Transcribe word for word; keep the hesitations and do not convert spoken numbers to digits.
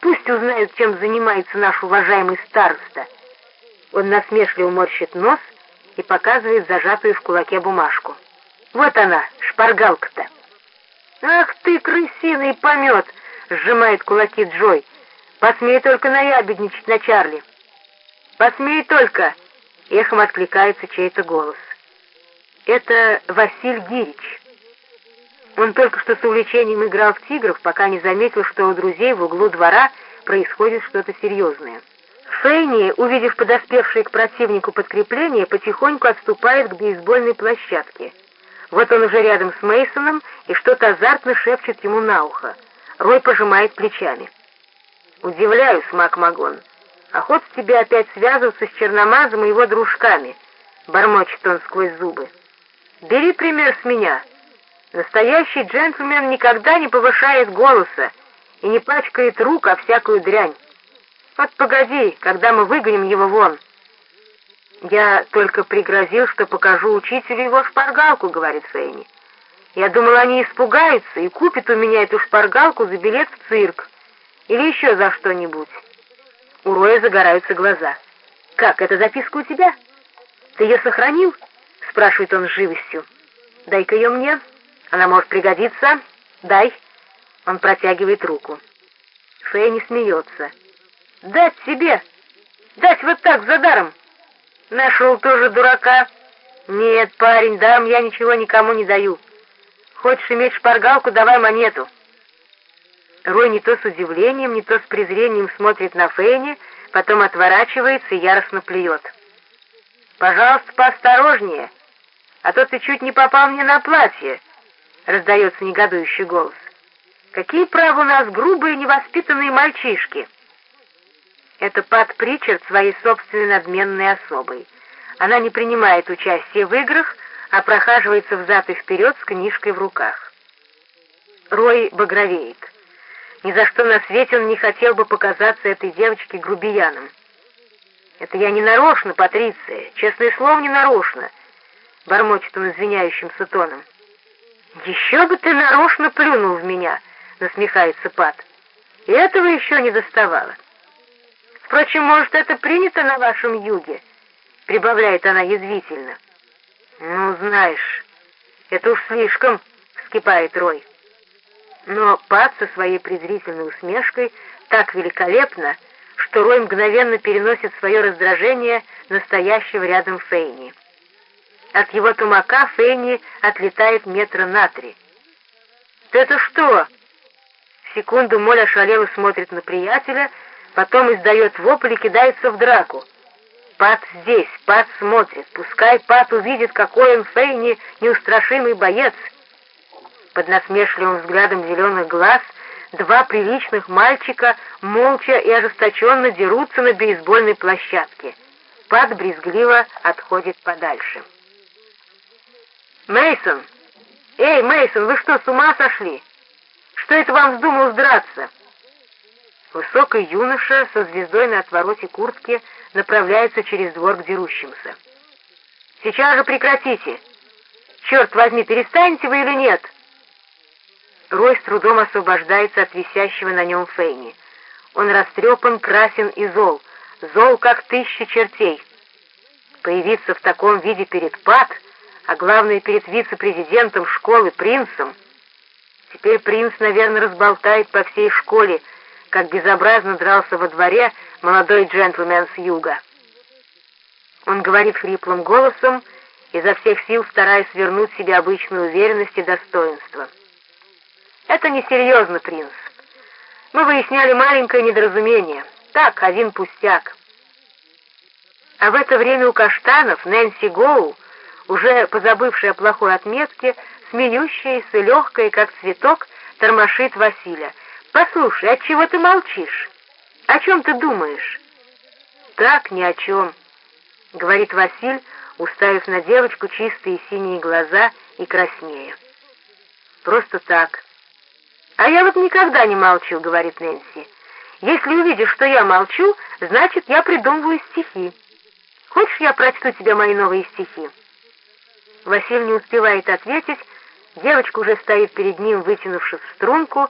Пусть узнают, чем занимается наш уважаемый староста». Он насмешливо морщит нос и показывает зажатую в кулаке бумажку. «Вот она, шпаргалка-то». «Ах ты, крысиный помет!» — сжимает кулаки Джой. «Посмей только наябедничать на Чарли!» «Посмей только!» — эхом откликается чей-то голос. Это Василь Гирич. Он только что с увлечением играл в тигров, пока не заметил, что у друзей в углу двора происходит что-то серьезное. Фейни, увидев подоспевшее к противнику подкрепление, потихоньку отступает к бейсбольной площадке. Вот он уже рядом с Мейсоном и что-то азартно шепчет ему на ухо. Рой пожимает плечами. «Удивляюсь, Макмагон. Охота тебе опять связываться с Черномазом и его дружками», — бормочет он сквозь зубы. «Бери пример с меня. Настоящий джентльмен никогда не повышает голоса и не пачкает рук о всякую дрянь. Вот погоди, когда мы выгоним его вон». «Я только пригрозил, что покажу учителю его шпаргалку», — говорит Фейни. «Я думал, они испугаются и купят у меня эту шпаргалку за билет в цирк или еще за что-нибудь». У Роя загораются глаза. «Как, эта записка у тебя? Ты ее сохранил?» — спрашивает он с живостью. «Дай-ка ее мне. Она может пригодиться. Дай». Он протягивает руку. Фейни смеется. «Дать тебе? Дать вот так, за даром? Нашел тоже дурака. Нет, парень, даром я ничего никому не даю. Хочешь иметь шпаргалку, давай монету». Рой не то с удивлением, не то с презрением смотрит на Фейни, потом отворачивается и яростно плюет. «Пожалуйста, поосторожнее, а то ты чуть не попал мне на платье», — раздается негодующий голос. «Какие права у нас грубые невоспитанные мальчишки?» Это Пат Причард своей собственной надменной особой. Она не принимает участия в играх, а прохаживается взад и вперед с книжкой в руках. Рой багровеет. Ни за что на свете он не хотел бы показаться этой девочке грубияном. «Это я не нарочно, Патриция, честное слово, не нарочно», — бормочет он извиняющимся тоном. «Еще бы ты нарочно плюнул в меня», — насмехается Пат. «И этого еще не доставало. Впрочем, может, это принято на вашем юге?» — прибавляет она язвительно. «Ну, знаешь, это уж слишком», — вскипает Рой. Но Пат со своей презрительной усмешкой так великолепно, что Рой мгновенно переносит свое раздражение настоящего рядом Фейни. От его тумака Фейни отлетает метра на три. «Ты это что?» В секунду Моль ошалело смотрит на приятеля, потом издает вопль и кидается в драку. Пат здесь, Пат смотрит. Пускай Пат увидит, какой он Фейни неустрашимый боец. Под насмешливым взглядом зеленых глаз два приличных мальчика молча и ожесточенно дерутся на бейсбольной площадке. Пат брезгливо отходит подальше. «Мейсон! Эй, Мейсон, вы что, с ума сошли? Что это вам вздумалось драться?» Высокий юноша со звездой на отвороте куртки направляется через двор к дерущимся. «Сейчас же прекратите! Черт возьми, перестанете вы или нет?» Рой с трудом освобождается от висящего на нем Фейни. Он растрепан, красен и зол, зол, как тысяча чертей. Появиться в таком виде перед Пат, а главное перед вице-президентом школы принцем. Теперь принц, наверное, разболтает по всей школе, как безобразно дрался во дворе молодой джентльмен с юга. Он говорит хриплым голосом, изо всех сил стараясь вернуть себе обычную уверенность и достоинство. «Это несерьезно, принц. Мы выясняли маленькое недоразумение. Так, один пустяк». А в это время у каштанов Нэнси Гоу, уже позабывшая о плохой отметке, смеющаяся, легкая, как цветок, тормошит Василя. «Послушай, отчего ты молчишь? О чем ты думаешь?» «Так, ни о чем», — говорит Василь, уставив на девочку чистые синие глаза и краснея. «Просто так». «А я вот никогда не молчу», — говорит Нэнси. «Если увидишь, что я молчу, значит, я придумываю стихи. Хочешь, я прочту тебе мои новые стихи?» Василь не успевает ответить, девочка уже стоит перед ним, вытянувшись в струнку,